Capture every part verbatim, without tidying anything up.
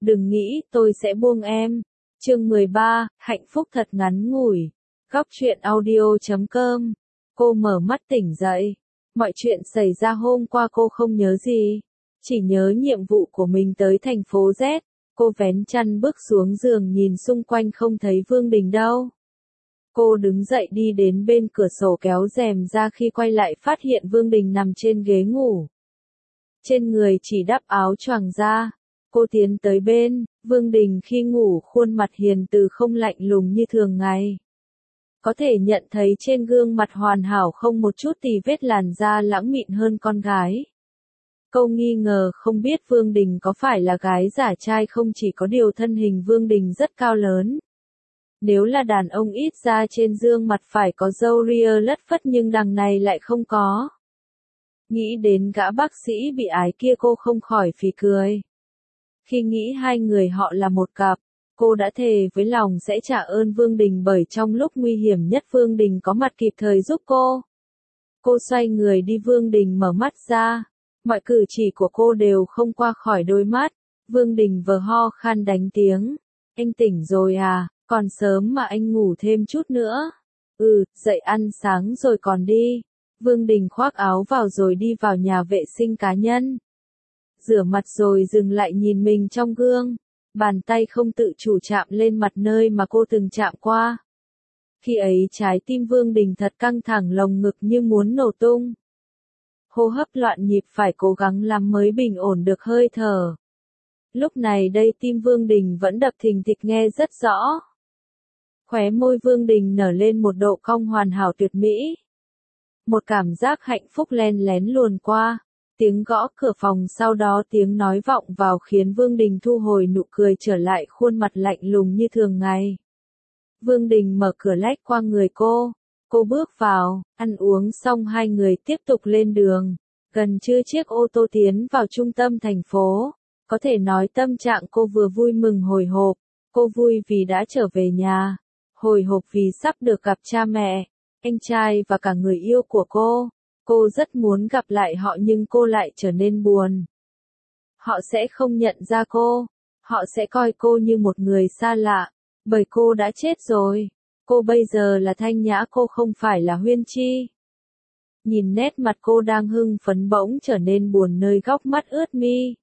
Đừng nghĩ tôi sẽ buông em. Chương mười ba, hạnh phúc thật ngắn ngủi. Góc truyện audio chấm com. Cô mở mắt tỉnh dậy. Mọi chuyện xảy ra hôm qua cô không nhớ gì. Chỉ nhớ nhiệm vụ của mình tới thành phố Z. Cô vén chăn bước xuống giường nhìn xung quanh không thấy Vương Đình đâu. Cô đứng dậy đi đến bên cửa sổ kéo rèm ra, khi quay lại phát hiện Vương Đình nằm trên ghế ngủ. Trên người chỉ đắp áo choàng ra. Cô tiến tới bên, Vương Đình khi ngủ khuôn mặt hiền từ không lạnh lùng như thường ngày. Có thể nhận thấy trên gương mặt hoàn hảo không một chút tì vết, làn da lãng mịn hơn con gái. Câu nghi ngờ không biết Vương Đình có phải là gái giả trai không chỉ có điều thân hình Vương Đình rất cao lớn. Nếu là đàn ông ít ra trên gương mặt phải có râu ria lất phất, nhưng đằng này lại không có. Nghĩ đến gã bác sĩ bị ái kia cô không khỏi phì cười. Khi nghĩ hai người họ là một cặp, cô đã thề với lòng sẽ trả ơn Vương Đình, bởi trong lúc nguy hiểm nhất Vương Đình có mặt kịp thời giúp cô. Cô xoay người đi, Vương Đình mở mắt ra. Mọi cử chỉ của cô đều không qua khỏi đôi mắt. Vương Đình vờ ho khan đánh tiếng. Anh tỉnh rồi à, còn sớm mà anh ngủ thêm chút nữa. Ừ, dậy ăn sáng rồi còn đi. Vương Đình khoác áo vào rồi đi vào nhà vệ sinh cá nhân. Rửa mặt rồi dừng lại nhìn mình trong gương. Bàn tay không tự chủ chạm lên mặt nơi mà cô từng chạm qua. Khi ấy trái tim Vương Đình thật căng thẳng, lồng ngực như muốn nổ tung. Hô hấp loạn nhịp, phải cố gắng lắm mới bình ổn được hơi thở. Lúc này đây tim Vương Đình vẫn đập thình thịch nghe rất rõ. Khóe môi Vương Đình nở lên một độ cong hoàn hảo tuyệt mỹ. Một cảm giác hạnh phúc len lén luồn qua. Tiếng gõ cửa phòng, sau đó tiếng nói vọng vào khiến Vương Đình thu hồi nụ cười, trở lại khuôn mặt lạnh lùng như thường ngày. Vương Đình mở cửa lách qua người cô. Cô bước vào, ăn uống xong hai người tiếp tục lên đường. Gần trưa chiếc ô tô tiến vào trung tâm thành phố. Có thể nói tâm trạng cô vừa vui mừng hồi hộp. Cô vui vì đã trở về nhà. Hồi hộp vì sắp được gặp cha mẹ, anh trai và cả người yêu của cô. Cô rất muốn gặp lại họ nhưng cô lại trở nên buồn. Họ sẽ không nhận ra cô. Họ sẽ coi cô như một người xa lạ. Bởi cô đã chết rồi. Cô bây giờ là Thanh Nhã, cô không phải là Huyên Chi. Nhìn nét mặt cô đang hưng phấn bỗng trở nên buồn nơi góc mắt ướt mi.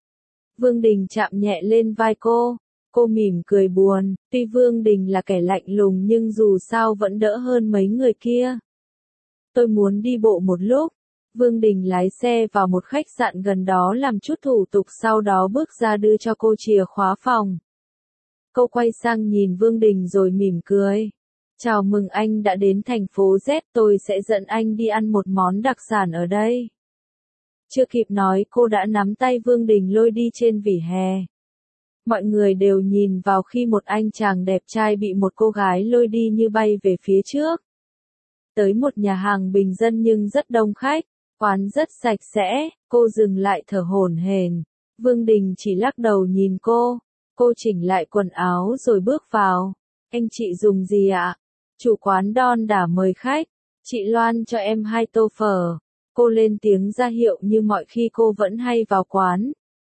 Vương Đình chạm nhẹ lên vai cô. Cô mỉm cười buồn. Tuy Vương Đình là kẻ lạnh lùng nhưng dù sao vẫn đỡ hơn mấy người kia. Tôi muốn đi bộ một lúc. Vương Đình lái xe vào một khách sạn gần đó làm chút thủ tục, sau đó bước ra đưa cho cô chìa khóa phòng. Cô quay sang nhìn Vương Đình rồi mỉm cười. Chào mừng anh đã đến thành phố Z, tôi sẽ dẫn anh đi ăn một món đặc sản ở đây. Chưa kịp nói cô đã nắm tay Vương Đình lôi đi trên vỉa hè. Mọi người đều nhìn vào khi một anh chàng đẹp trai bị một cô gái lôi đi như bay về phía trước. Tới một nhà hàng bình dân nhưng rất đông khách, quán rất sạch sẽ, cô dừng lại thở hổn hển. Vương Đình chỉ lắc đầu nhìn cô. Cô chỉnh lại quần áo rồi bước vào. Anh chị dùng gì ạ? Chủ quán đon đả mời khách. Chị Loan cho em hai tô phở. Cô lên tiếng ra hiệu như mọi khi cô vẫn hay vào quán.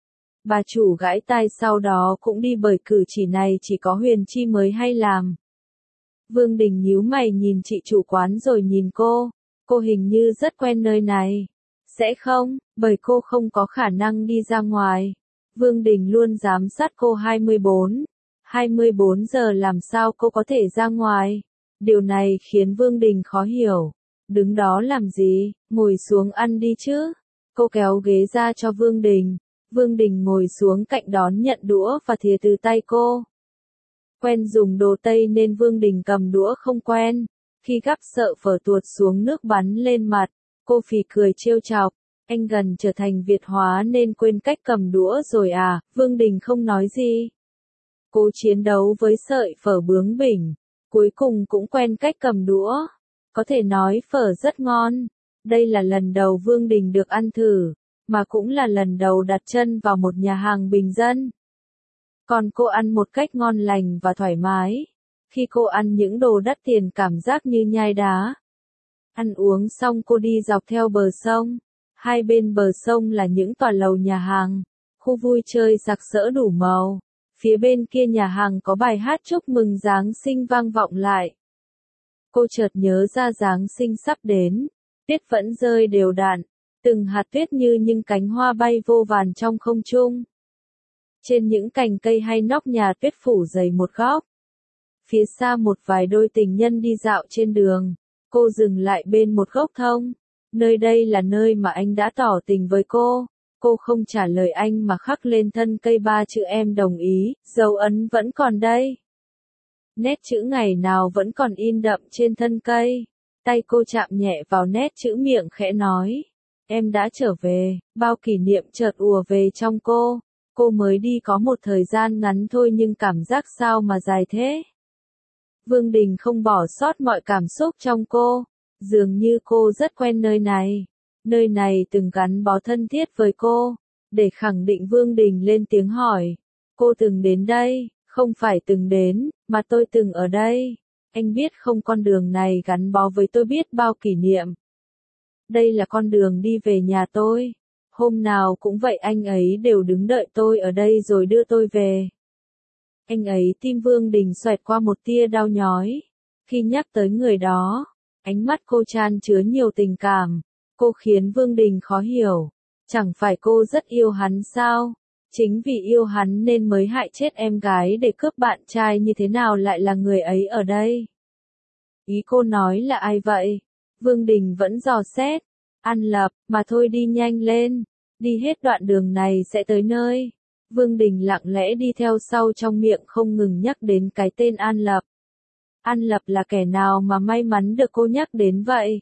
Bà chủ gãi tai, sau đó cũng đi, bởi cử chỉ này chỉ có Huyền Chi mới hay làm. Vương Đình nhíu mày nhìn chị chủ quán rồi nhìn cô. Cô hình như rất quen nơi này. Sẽ không, bởi cô không có khả năng đi ra ngoài. Vương Đình luôn giám sát cô hai mươi bốn. hai mươi bốn giờ làm sao cô có thể ra ngoài? Điều này khiến Vương Đình khó hiểu. Đứng đó làm gì, ngồi xuống ăn đi chứ. Cô kéo ghế ra cho Vương Đình. Vương Đình ngồi xuống cạnh đón nhận đũa và thìa từ tay cô. Quen dùng đồ Tây nên Vương Đình cầm đũa không quen. Khi gắp sợ phở tuột xuống nước bắn lên mặt, cô phì cười trêu chọc. Anh gần trở thành Việt hóa nên quên cách cầm đũa rồi à? Vương Đình không nói gì. Cố chiến đấu với sợi phở bướng bỉnh, cuối cùng cũng quen cách cầm đũa. Có thể nói phở rất ngon. Đây là lần đầu Vương Đình được ăn thử, mà cũng là lần đầu đặt chân vào một nhà hàng bình dân. Còn cô ăn một cách ngon lành và thoải mái. Khi cô ăn những đồ đắt tiền cảm giác như nhai đá. Ăn uống xong cô đi dọc theo bờ sông. Hai bên bờ sông là những tòa lầu nhà hàng, khu vui chơi sặc sỡ đủ màu. Phía bên kia nhà hàng có bài hát chúc mừng Giáng sinh vang vọng lại. Cô chợt nhớ ra Giáng sinh sắp đến, tuyết vẫn rơi đều đặn, từng hạt tuyết như những cánh hoa bay vô vàn trong không trung. Trên những cành cây hay nóc nhà tuyết phủ dày một góc. Phía xa một vài đôi tình nhân đi dạo trên đường, cô dừng lại bên một gốc thông. Nơi đây là nơi mà anh đã tỏ tình với cô. Cô không trả lời anh mà khắc lên thân cây ba chữ em đồng ý, dấu ấn vẫn còn đây. Nét chữ ngày nào vẫn còn in đậm trên thân cây. Tay cô chạm nhẹ vào nét chữ, miệng khẽ nói. Em đã trở về, bao kỷ niệm chợt ùa về trong cô. Cô mới đi có một thời gian ngắn thôi nhưng cảm giác sao mà dài thế. Vương Đình không bỏ sót mọi cảm xúc trong cô. Dường như cô rất quen nơi này. Nơi này từng gắn bó thân thiết với cô. Để khẳng định, Vương Đình lên tiếng hỏi. Cô từng đến đây, không phải từng đến, mà tôi từng ở đây. Anh biết không, con đường này gắn bó với tôi biết bao kỷ niệm. Đây là con đường đi về nhà tôi. Hôm nào cũng vậy, anh ấy đều đứng đợi tôi ở đây rồi đưa tôi về. Anh ấy, tim Vương Đình xoẹt qua một tia đau nhói. Khi nhắc tới người đó, ánh mắt cô chan chứa nhiều tình cảm. Cô khiến Vương Đình khó hiểu. Chẳng phải cô rất yêu hắn sao? Chính vì yêu hắn nên mới hại chết em gái để cướp bạn trai, như thế nào lại là người ấy ở đây? Ý cô nói là ai vậy? Vương Đình vẫn dò xét. An Lập, mà thôi đi nhanh lên. Đi hết đoạn đường này sẽ tới nơi. Vương Đình lặng lẽ đi theo sau, trong miệng không ngừng nhắc đến cái tên An Lập. An Lập là kẻ nào mà may mắn được cô nhắc đến vậy?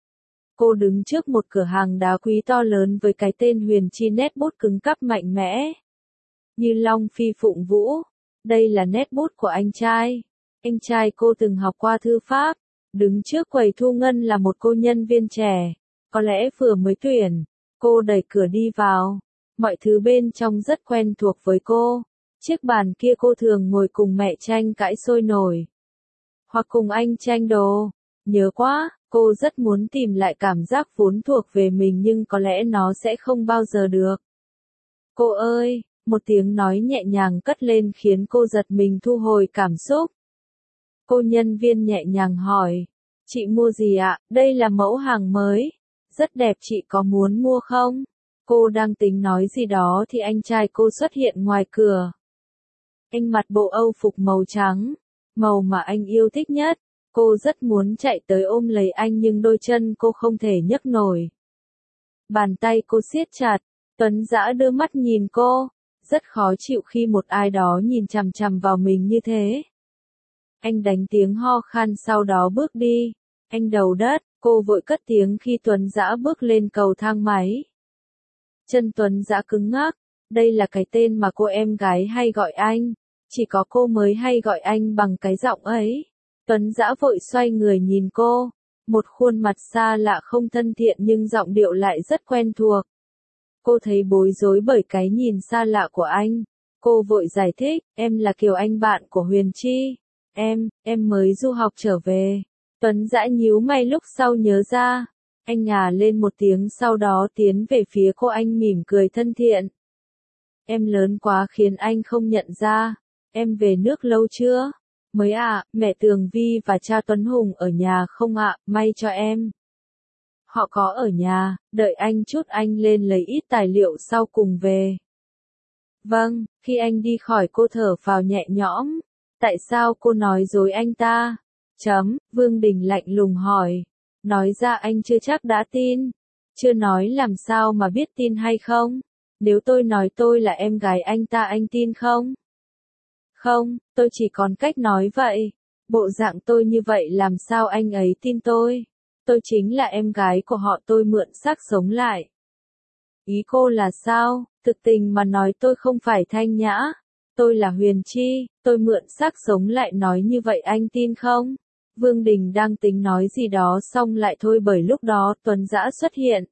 Cô đứng trước một cửa hàng đá quý to lớn với cái tên Huyền Chi, nét bút cứng cắp mạnh mẽ. Như Long Phi Phụng Vũ. Đây là nét bút của anh trai. Anh trai cô từng học qua thư pháp. Đứng trước quầy thu ngân là một cô nhân viên trẻ. Có lẽ vừa mới tuyển. Cô đẩy cửa đi vào. Mọi thứ bên trong rất quen thuộc với cô. Chiếc bàn kia cô thường ngồi cùng mẹ tranh cãi sôi nổi. Hoặc cùng anh tranh đồ. Nhớ quá, cô rất muốn tìm lại cảm giác vốn thuộc về mình nhưng có lẽ nó sẽ không bao giờ được. Cô ơi, một tiếng nói nhẹ nhàng cất lên khiến cô giật mình thu hồi cảm xúc. Cô nhân viên nhẹ nhàng hỏi. Chị mua gì ạ? Đây là mẫu hàng mới. Rất đẹp, chị có muốn mua không? Cô đang tính nói gì đó thì anh trai cô xuất hiện ngoài cửa. Anh mặc bộ Âu phục màu trắng, màu mà anh yêu thích nhất. Cô rất muốn chạy tới ôm lấy anh nhưng đôi chân cô không thể nhấc nổi. Bàn tay cô siết chặt. Tuấn Dã đưa mắt nhìn cô. Rất khó chịu khi một ai đó nhìn chằm chằm vào mình như thế. Anh đánh tiếng ho khan sau đó bước đi. Anh đầu đất, cô vội cất tiếng khi Tuấn Dã bước lên cầu thang máy. Chân Tuấn Dã cứng ngắc. Đây là cái tên mà cô em gái hay gọi anh. Chỉ có cô mới hay gọi anh bằng cái giọng ấy. Tuấn Dã vội xoay người nhìn cô. Một khuôn mặt xa lạ không thân thiện nhưng giọng điệu lại rất quen thuộc. Cô thấy bối rối bởi cái nhìn xa lạ của anh. Cô vội giải thích, em là Kiều, Anh bạn của Huyền Chi. Em, em mới du học trở về. Tuấn Dã nhíu mày lúc sau nhớ ra. Anh ngà lên một tiếng sau đó tiến về phía cô, anh mỉm cười thân thiện. Em lớn quá khiến anh không nhận ra. Em về nước lâu chưa? Mới ạ, à, mẹ Tường Vi và cha Tuấn Hùng ở nhà không ạ, may cho em. Họ có ở nhà, đợi anh chút, anh lên lấy ít tài liệu sau cùng về. Vâng, khi anh đi khỏi cô thở phào nhẹ nhõm. Tại sao cô nói dối anh ta? Chấm, Vương Đình lạnh lùng hỏi. Nói ra anh chưa chắc đã tin. Chưa nói làm sao mà biết tin hay không? Nếu tôi nói tôi là em gái anh ta, anh tin không? Không, tôi chỉ còn cách nói vậy. Bộ dạng tôi như vậy làm sao anh ấy tin tôi? Tôi chính là em gái của họ, tôi mượn xác sống lại. Ý cô là sao? Thực tình mà nói tôi không phải Thanh Nhã. Tôi là Huyền Chi, tôi mượn xác sống lại, nói như vậy anh tin không? Vương Đình đang tính nói gì đó xong lại thôi bởi lúc đó Tuấn Dã xuất hiện.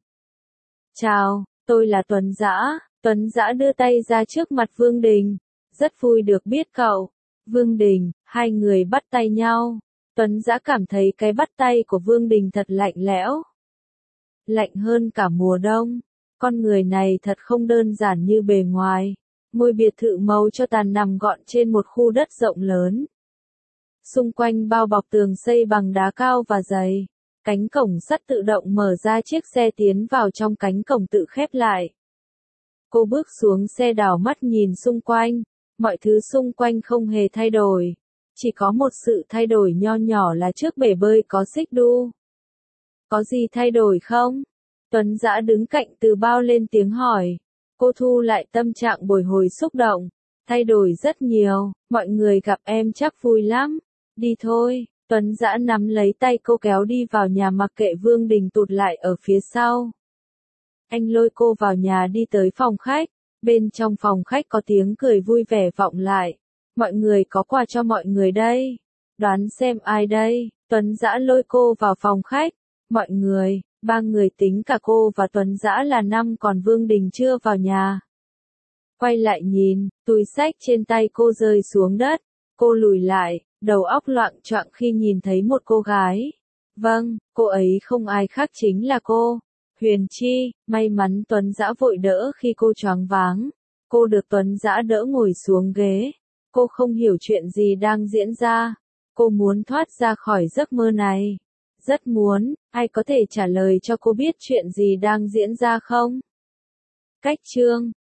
Chào, tôi là Tuấn Dã. Tuấn Dã đưa tay ra trước mặt Vương Đình. Rất vui được biết cậu. Vương Đình, hai người bắt tay nhau. Tuấn Dã cảm thấy cái bắt tay của Vương Đình thật lạnh lẽo. Lạnh hơn cả mùa đông. Con người này thật không đơn giản như bề ngoài. Ngôi biệt thự màu cho tàn nằm gọn trên một khu đất rộng lớn. Xung quanh bao bọc tường xây bằng đá cao và dày. Cánh cổng sắt tự động mở ra, chiếc xe tiến vào trong, cánh cổng tự khép lại. Cô bước xuống xe, đảo mắt nhìn xung quanh. Mọi thứ xung quanh không hề thay đổi. Chỉ có một sự thay đổi nho nhỏ là trước bể bơi có xích đu. Có gì thay đổi không? Tuấn Dã đứng cạnh Từ Bao lên tiếng hỏi. Cô thu lại tâm trạng bồi hồi xúc động. Thay đổi rất nhiều, mọi người gặp em chắc vui lắm. Đi thôi. Tuấn Dã nắm lấy tay cô kéo đi vào nhà, mặc kệ Vương Đình tụt lại ở phía sau. Anh lôi cô vào nhà, đi tới phòng khách. Bên trong phòng khách có tiếng cười vui vẻ vọng lại. Mọi người có quà cho mọi người đây. Đoán xem ai đây? Tuấn Dã lôi cô vào phòng khách. Mọi người, ba người tính cả cô và Tuấn Dã là năm, còn Vương Đình chưa vào nhà. Quay lại nhìn, túi xách trên tay cô rơi xuống đất. Cô lùi lại, đầu óc loạng choạng khi nhìn thấy một cô gái. Vâng, cô ấy không ai khác chính là cô, Huyền Chi. May mắn Tuấn Dã vội đỡ khi cô choáng váng. Cô được Tuấn Dã đỡ ngồi xuống ghế. Cô không hiểu chuyện gì đang diễn ra. Cô muốn thoát ra khỏi giấc mơ này. Rất muốn, ai có thể trả lời cho cô biết chuyện gì đang diễn ra không? Cách chương